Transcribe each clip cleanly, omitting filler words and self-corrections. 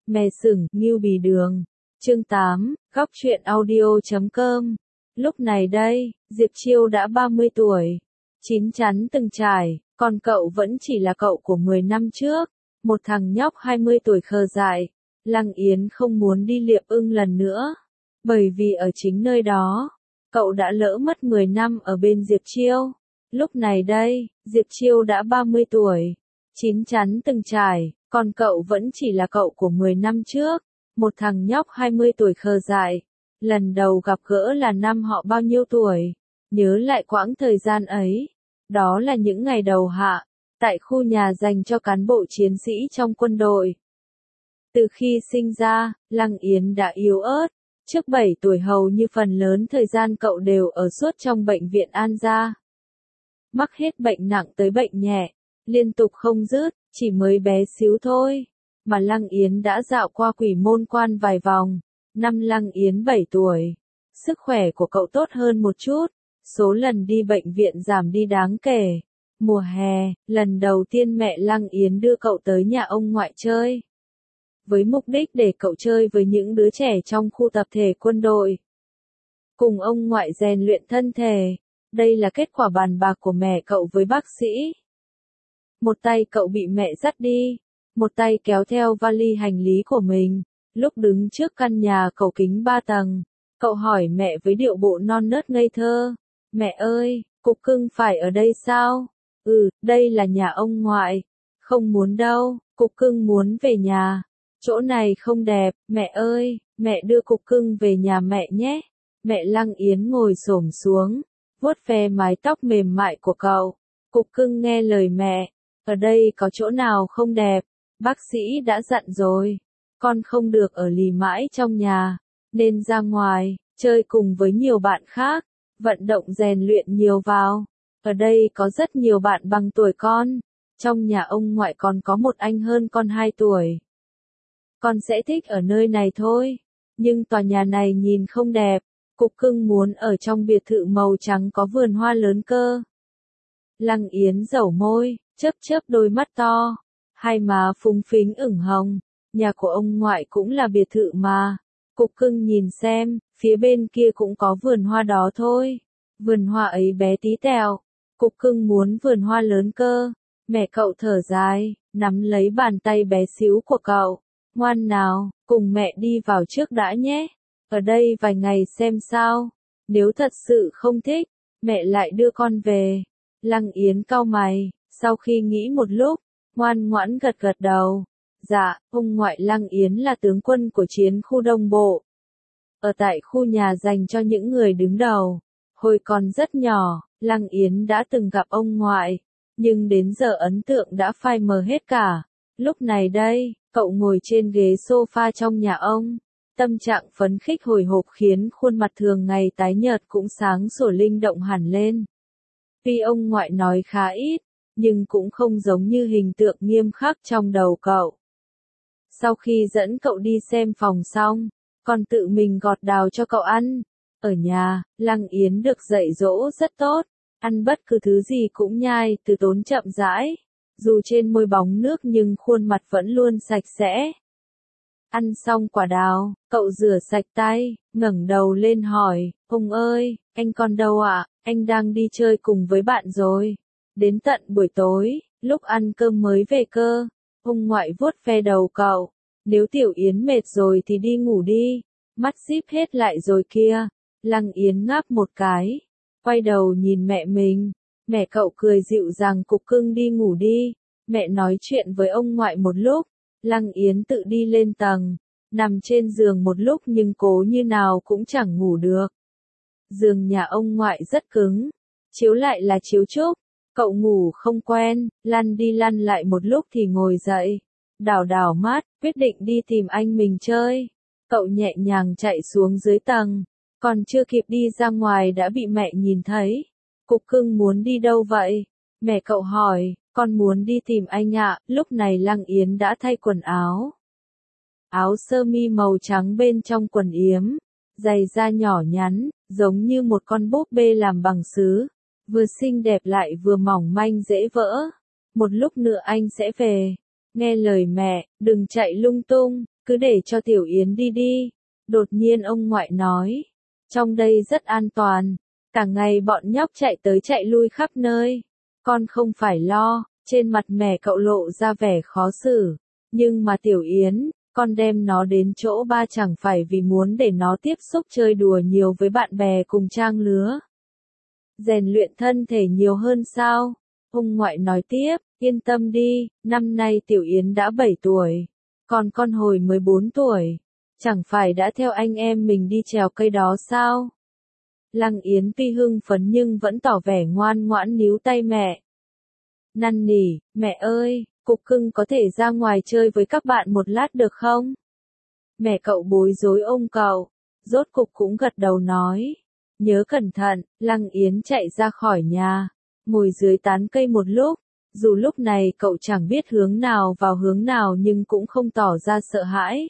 Mè sừng, Ngưu Bì Đường. Chương 8, góc truyện audio.com. Lúc này đây, Diệp Chiêu đã 30 tuổi. Chín chắn từng trải, còn cậu vẫn chỉ là cậu của 10 năm trước. Một thằng nhóc 20 tuổi khờ dại. Lăng Yến không muốn đi Liệp Ưng lần nữa. Bởi vì ở chính nơi đó, cậu đã lỡ mất 10 năm ở bên Diệp Chiêu. Lúc này đây, Diệp Chiêu đã 30 tuổi. Chín chắn từng trải, còn cậu vẫn chỉ là cậu của 10 năm trước. Một thằng nhóc 20 tuổi khờ dại. Lần đầu gặp gỡ là năm họ bao nhiêu tuổi. Nhớ lại quãng thời gian ấy. Đó là những ngày đầu hạ, tại khu nhà dành cho cán bộ chiến sĩ trong quân đội. Từ khi sinh ra, Lăng Yến đã yếu ớt. Trước 7 tuổi hầu như phần lớn thời gian cậu đều ở suốt trong bệnh viện An Gia. Mắc hết bệnh nặng tới bệnh nhẹ, liên tục không dứt, chỉ mới bé xíu thôi. Mà Lăng Yến đã dạo qua Quỷ Môn Quan vài vòng. Năm Lăng Yến 7 tuổi. Sức khỏe của cậu tốt hơn một chút. Số lần đi bệnh viện giảm đi đáng kể. Mùa hè, lần đầu tiên mẹ Lăng Yến đưa cậu tới nhà ông ngoại chơi. Với mục đích để cậu chơi với những đứa trẻ trong khu tập thể quân đội. Cùng ông ngoại rèn luyện thân thể. Đây là kết quả bàn bạc của mẹ cậu với bác sĩ. Một tay cậu bị mẹ dắt đi. Một tay kéo theo vali hành lý của mình. Lúc đứng trước căn nhà cầu kính 3 tầng, cậu hỏi mẹ với điệu bộ non nớt ngây thơ. Mẹ ơi, cục cưng phải ở đây sao? Ừ, đây là nhà ông ngoại. Không muốn đâu, cục cưng muốn về nhà. Chỗ này không đẹp, mẹ ơi, mẹ đưa cục cưng về nhà mẹ nhé. Mẹ Lăng Yến ngồi xổm xuống, vuốt ve mái tóc mềm mại của cậu. Cục cưng nghe lời mẹ, ở đây có chỗ nào không đẹp, bác sĩ đã dặn rồi. Con không được ở lì mãi trong nhà, nên ra ngoài, chơi cùng với nhiều bạn khác, vận động rèn luyện nhiều vào. Ở đây có rất nhiều bạn bằng tuổi con. Trong nhà ông ngoại còn có một anh hơn con 2 tuổi. Con sẽ thích ở nơi này thôi. Nhưng tòa nhà này nhìn không đẹp. Cục cưng muốn ở trong biệt thự màu trắng có vườn hoa lớn cơ. Lăng Yến dẩu môi, chớp chớp đôi mắt to. Hai má phúng phính ửng hồng. Nhà của ông ngoại cũng là biệt thự mà. Cục cưng nhìn xem, phía bên kia cũng có vườn hoa đó thôi. Vườn hoa ấy bé tí tẹo. Cục cưng muốn vườn hoa lớn cơ. Mẹ cậu thở dài, nắm lấy bàn tay bé xíu của cậu. Ngoan nào, cùng mẹ đi vào trước đã nhé. Ở đây vài ngày xem sao. Nếu thật sự không thích, mẹ lại đưa con về. Lăng Yến cau mày, sau khi nghĩ một lúc, ngoan ngoãn gật gật đầu. Dạ, ông ngoại Lăng Yến là tướng quân của chiến khu Đông Bộ. Ở tại khu nhà dành cho những người đứng đầu. Hồi còn rất nhỏ, Lăng Yến đã từng gặp ông ngoại. Nhưng đến giờ ấn tượng đã phai mờ hết cả. Lúc này đây, cậu ngồi trên ghế sofa trong nhà ông. Tâm trạng phấn khích hồi hộp khiến khuôn mặt thường ngày tái nhợt cũng sáng sủa linh động hẳn lên. Tuy ông ngoại nói khá ít, nhưng cũng không giống như hình tượng nghiêm khắc trong đầu cậu. Sau khi dẫn cậu đi xem phòng xong, còn tự mình gọt đào cho cậu ăn. Ở nhà, Lăng Yến được dạy dỗ rất tốt, ăn bất cứ thứ gì cũng nhai từ tốn chậm rãi. Dù trên môi bóng nước nhưng khuôn mặt vẫn luôn sạch sẽ. Ăn xong quả đào, cậu rửa sạch tay, ngẩng đầu lên hỏi, ông ơi, anh con đâu ạ? Anh đang đi chơi cùng với bạn rồi. Đến tận buổi tối, lúc ăn cơm mới về cơ. Ông ngoại vuốt ve đầu cậu. Nếu Tiểu Yến mệt rồi thì đi ngủ đi. Mắt díp hết lại rồi kia. Lăng Yến ngáp một cái. Quay đầu nhìn mẹ mình. Mẹ cậu cười dịu dàng cục cưng đi ngủ đi. Mẹ nói chuyện với ông ngoại một lúc. Lăng Yến tự đi lên tầng. Nằm trên giường một lúc nhưng cố như nào cũng chẳng ngủ được. Giường nhà ông ngoại rất cứng. Chiếu lại là chiếu trúc. Cậu ngủ không quen, lăn đi lăn lại một lúc thì ngồi dậy. Đảo đảo mắt, quyết định đi tìm anh mình chơi. Cậu nhẹ nhàng chạy xuống dưới tầng. Còn chưa kịp đi ra ngoài đã bị mẹ nhìn thấy. Cục cưng muốn đi đâu vậy? Mẹ cậu hỏi, con muốn đi tìm anh ạ. Lúc này Lăng Yến đã thay quần áo. Áo sơ mi màu trắng bên trong quần yếm. Giày da nhỏ nhắn, giống như một con búp bê làm bằng sứ. Vừa xinh đẹp lại vừa mỏng manh dễ vỡ. Một lúc nữa anh sẽ về. Nghe lời mẹ, đừng chạy lung tung. cứ để cho Tiểu Yến đi đi. Đột nhiên ông ngoại nói, trong đây rất an toàn, cả ngày bọn nhóc chạy tới chạy lui khắp nơi. Con không phải lo, trên mặt mẹ cậu lộ ra vẻ khó xử. Nhưng mà Tiểu Yến, con đem nó đến chỗ ba chẳng phải vì muốn để nó tiếp xúc chơi đùa nhiều với bạn bè cùng trang lứa. Rèn luyện thân thể nhiều hơn sao? Ông ngoại nói tiếp, yên tâm đi, năm nay Tiểu Yến đã 7 tuổi, còn con hồi mới 4 tuổi. Chẳng phải đã theo anh em mình đi trèo cây đó sao? Lăng Yến tuy hưng phấn nhưng vẫn tỏ vẻ ngoan ngoãn níu tay mẹ. Năn nỉ, mẹ ơi, Cục Cưng có thể ra ngoài chơi với các bạn một lát được không? Mẹ cậu bối rối ôm cậu, rốt cục cũng gật đầu nói. Nhớ cẩn thận, Lăng Yến chạy ra khỏi nhà, ngồi dưới tán cây một lúc, dù lúc này cậu chẳng biết hướng nào vào hướng nào nhưng cũng không tỏ ra sợ hãi.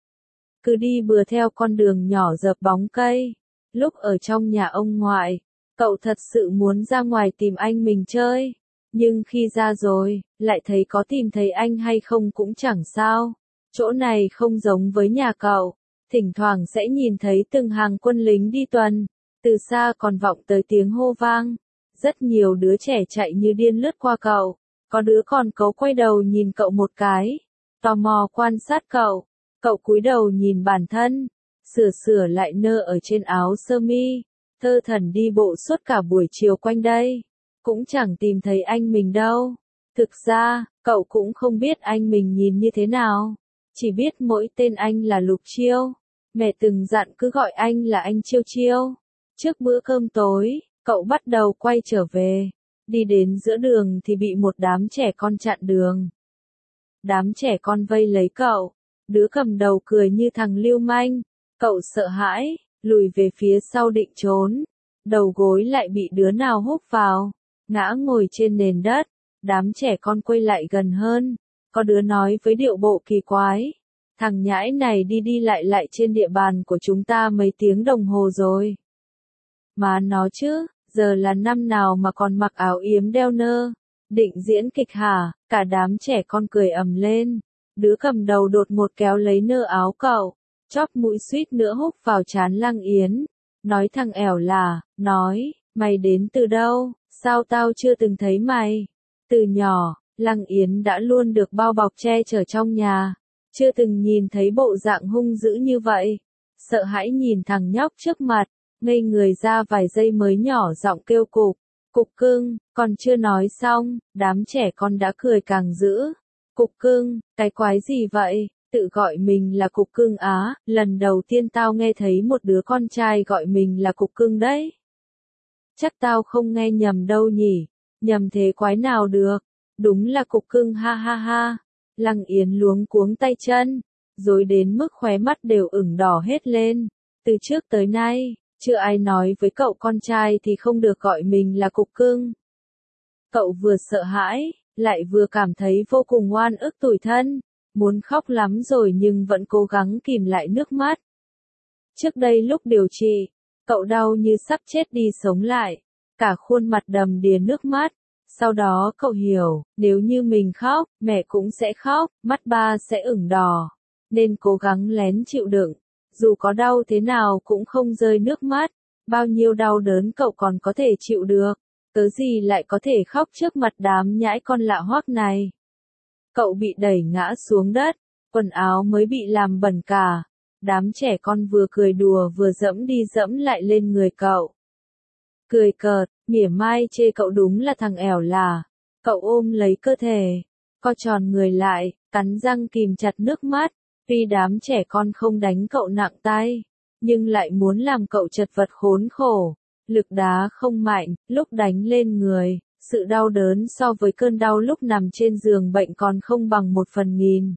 Cứ đi bừa theo con đường nhỏ dợp bóng cây. Lúc ở trong nhà ông ngoại, cậu thật sự muốn ra ngoài tìm anh mình chơi. Nhưng khi ra rồi, lại thấy có tìm thấy anh hay không cũng chẳng sao. Chỗ này không giống với nhà cậu. Thỉnh thoảng sẽ nhìn thấy từng hàng quân lính đi tuần. Từ xa còn vọng tới tiếng hô vang. Rất nhiều đứa trẻ chạy như điên lướt qua cậu. Có đứa còn cố quay đầu nhìn cậu một cái. Tò mò quan sát cậu. Cậu cúi đầu nhìn bản thân. Sửa lại nơ ở trên áo sơ mi. Thơ thẩn đi bộ suốt cả buổi chiều quanh đây. Cũng chẳng tìm thấy anh mình đâu. Thực ra, cậu cũng không biết anh mình nhìn như thế nào. Chỉ biết mỗi tên anh là Lục Chiêu. Mẹ từng dặn cứ gọi anh là anh Chiêu Chiêu. Trước bữa cơm tối, cậu bắt đầu quay trở về. Đi đến giữa đường thì bị một đám trẻ con chặn đường. Đám trẻ con vây lấy cậu. Đứa cầm đầu cười như thằng lưu manh. Cậu sợ hãi, lùi về phía sau định trốn. Đầu gối lại bị đứa nào húc vào. Ngã ngồi trên nền đất. Đám trẻ con quay lại gần hơn. Có đứa nói với điệu bộ kỳ quái. Thằng nhãi này đi lại trên địa bàn của chúng ta mấy tiếng đồng hồ rồi. Mà nó chứ, giờ là năm nào mà còn mặc áo yếm đeo nơ. Định diễn kịch hả? Cả đám trẻ con cười ầm lên. Đứa cầm đầu đột một kéo lấy nơ áo cậu. Chóp mũi suýt nữa húc vào trán Lăng Yến. Nói thằng ẻo là, nói, mày đến từ đâu, sao tao chưa từng thấy mày. Từ nhỏ, Lăng Yến đã luôn được bao bọc che chở trong nhà. Chưa từng nhìn thấy bộ dạng hung dữ như vậy. Sợ hãi nhìn thằng nhóc trước mặt, ngây người ra vài giây mới nhỏ giọng kêu Cục. Cục Cưng, còn chưa nói xong, đám trẻ con đã cười càng dữ. Cục Cưng, cái quái gì vậy? Tự gọi mình là Cục Cưng á, lần đầu tiên tao nghe thấy một đứa con trai gọi mình là Cục Cưng đấy. Chắc tao không nghe nhầm đâu nhỉ, nhầm thế quái nào được, đúng là Cục Cưng ha ha ha. Lăng Yến luống cuống tay chân, rồi đến mức khóe mắt đều ửng đỏ hết lên. Từ trước tới nay, chưa ai nói với cậu con trai thì không được gọi mình là Cục Cưng. Cậu vừa sợ hãi, lại vừa cảm thấy vô cùng oan ức tủi thân. Muốn khóc lắm rồi nhưng vẫn cố gắng kìm lại nước mắt. Trước đây lúc điều trị, cậu đau như sắp chết đi sống lại. Cả khuôn mặt đầm đìa nước mắt. Sau đó cậu hiểu, nếu như mình khóc, mẹ cũng sẽ khóc, mắt ba sẽ ửng đỏ. Nên cố gắng lén chịu đựng. Dù có đau thế nào cũng không rơi nước mắt. Bao nhiêu đau đớn cậu còn có thể chịu được. Cớ gì lại có thể khóc trước mặt đám nhãi con lạ hoắc này. Cậu bị đẩy ngã xuống đất, quần áo mới bị làm bẩn cả. Đám trẻ con vừa cười đùa vừa dẫm đi dẫm lại lên người cậu. Cười cợt, mỉa mai chê cậu đúng là thằng ẻo là. Cậu ôm lấy cơ thể, co tròn người lại, cắn răng kìm chặt nước mắt. Tuy đám trẻ con không đánh cậu nặng tay, nhưng lại muốn làm cậu chật vật khốn khổ. Lực đá không mạnh, lúc đánh lên người. Sự đau đớn so với cơn đau lúc nằm trên giường bệnh còn không bằng 1/1000.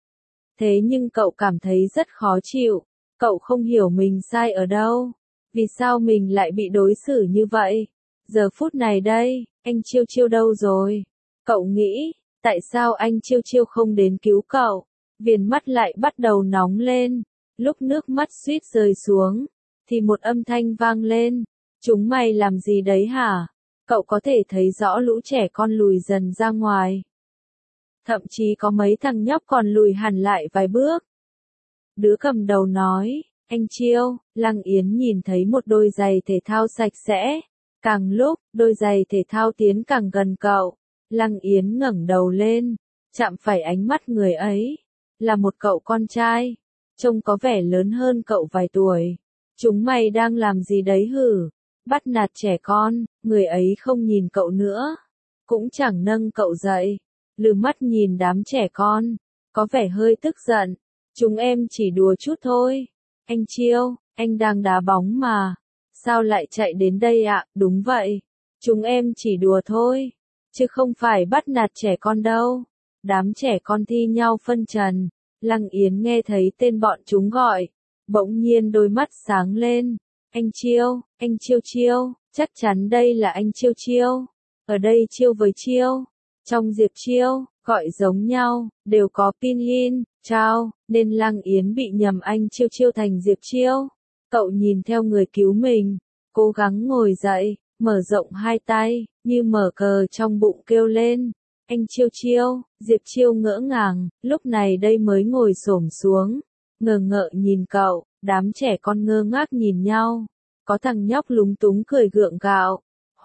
Thế nhưng cậu cảm thấy rất khó chịu. Cậu không hiểu mình sai ở đâu. Vì sao mình lại bị đối xử như vậy? Giờ phút này đây, anh Chiêu Chiêu đâu rồi? Cậu nghĩ, tại sao anh Chiêu Chiêu không đến cứu cậu? Viền mắt lại bắt đầu nóng lên. Lúc nước mắt suýt rơi xuống, thì một âm thanh vang lên. Chúng mày làm gì đấy hả? Cậu có thể thấy rõ lũ trẻ con lùi dần ra ngoài. Thậm chí có mấy thằng nhóc còn lùi hẳn lại vài bước. Đứa cầm đầu nói, anh Chiêu. Lăng Yến nhìn thấy một đôi giày thể thao sạch sẽ. Càng lúc, đôi giày thể thao tiến càng gần cậu. Lăng Yến ngẩng đầu lên, chạm phải ánh mắt người ấy. Là một cậu con trai, trông có vẻ lớn hơn cậu vài tuổi. Chúng mày đang làm gì đấy hử? Bắt nạt trẻ con, người ấy không nhìn cậu nữa. Cũng chẳng nâng cậu dậy. Lừ mắt nhìn đám trẻ con, có vẻ hơi tức giận. Chúng em chỉ đùa chút thôi. Anh Chiêu, anh đang đá bóng mà. Sao lại chạy đến đây ạ? Đúng vậy. Chúng em chỉ đùa thôi. Chứ không phải bắt nạt trẻ con đâu. Đám trẻ con thi nhau phân trần. Lăng Yến nghe thấy tên bọn chúng gọi. Bỗng nhiên đôi mắt sáng lên. Anh Chiêu, anh Chiêu Chiêu, chắc chắn đây là anh Chiêu Chiêu. Ở đây Chiêu với Chiêu. Trong Diệp Chiêu, gọi giống nhau, đều có pinyin, trao, nên Lăng Yến bị nhầm anh Chiêu Chiêu thành Diệp Chiêu. Cậu nhìn theo người cứu mình, cố gắng ngồi dậy, mở rộng hai tay, như mở cờ trong bụng kêu lên. Anh Chiêu Chiêu, Diệp Chiêu ngỡ ngàng, lúc này đây mới ngồi xổm xuống, ngờ ngợ nhìn cậu, đám trẻ con ngơ ngác nhìn nhau. Có thằng nhóc lúng túng cười gượng gạo.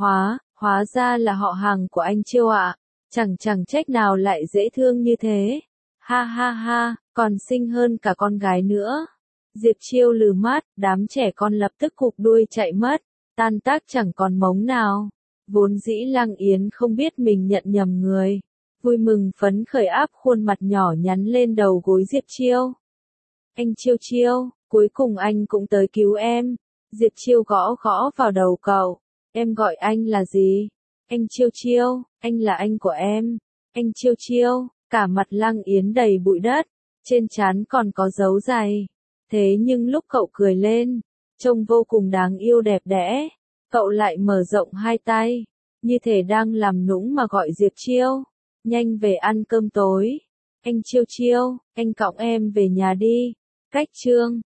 Hóa ra là họ hàng của anh Chiêu ạ. Chẳng trách nào lại dễ thương như thế. Ha ha ha, còn xinh hơn cả con gái nữa. Diệp Chiêu lừ mắt, đám trẻ con lập tức cụp đuôi chạy mất, tan tác chẳng còn mống nào. Vốn dĩ Lăng Yến không biết mình nhận nhầm người. Vui mừng phấn khởi áp khuôn mặt nhỏ nhắn lên đầu gối Diệp Chiêu. Anh Chiêu Chiêu, cuối cùng anh cũng tới cứu em. Diệp Chiêu gõ gõ vào đầu cậu. Em gọi anh là gì? Anh Chiêu Chiêu, anh là anh của em. Anh Chiêu Chiêu, cả mặt Lăng Yến đầy bụi đất, trên trán còn có dấu giày. Thế nhưng lúc cậu cười lên, trông vô cùng đáng yêu đẹp đẽ. Cậu lại mở rộng hai tay, như thể đang làm nũng mà gọi Diệp Chiêu. Nhanh về ăn cơm tối. Anh Chiêu Chiêu, anh cõng em về nhà đi. Cách chương